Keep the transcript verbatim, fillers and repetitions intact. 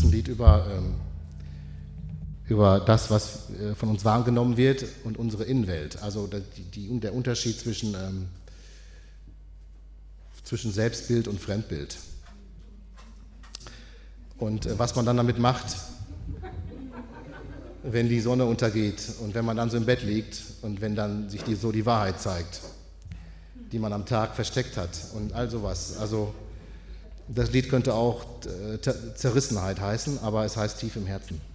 ist ein Lied über, ähm, über das, was äh, von uns wahrgenommen wird und unsere Innenwelt. Also die, die, der Unterschied zwischen, ähm, zwischen Selbstbild und Fremdbild. Und äh, was man dann damit macht, wenn die Sonne untergeht und wenn man dann so im Bett liegt und wenn dann sich die, so die Wahrheit zeigt, die man am Tag versteckt hat und all sowas. Also das Lied könnte auch äh, Zerrissenheit heißen, aber es heißt tief im Herzen.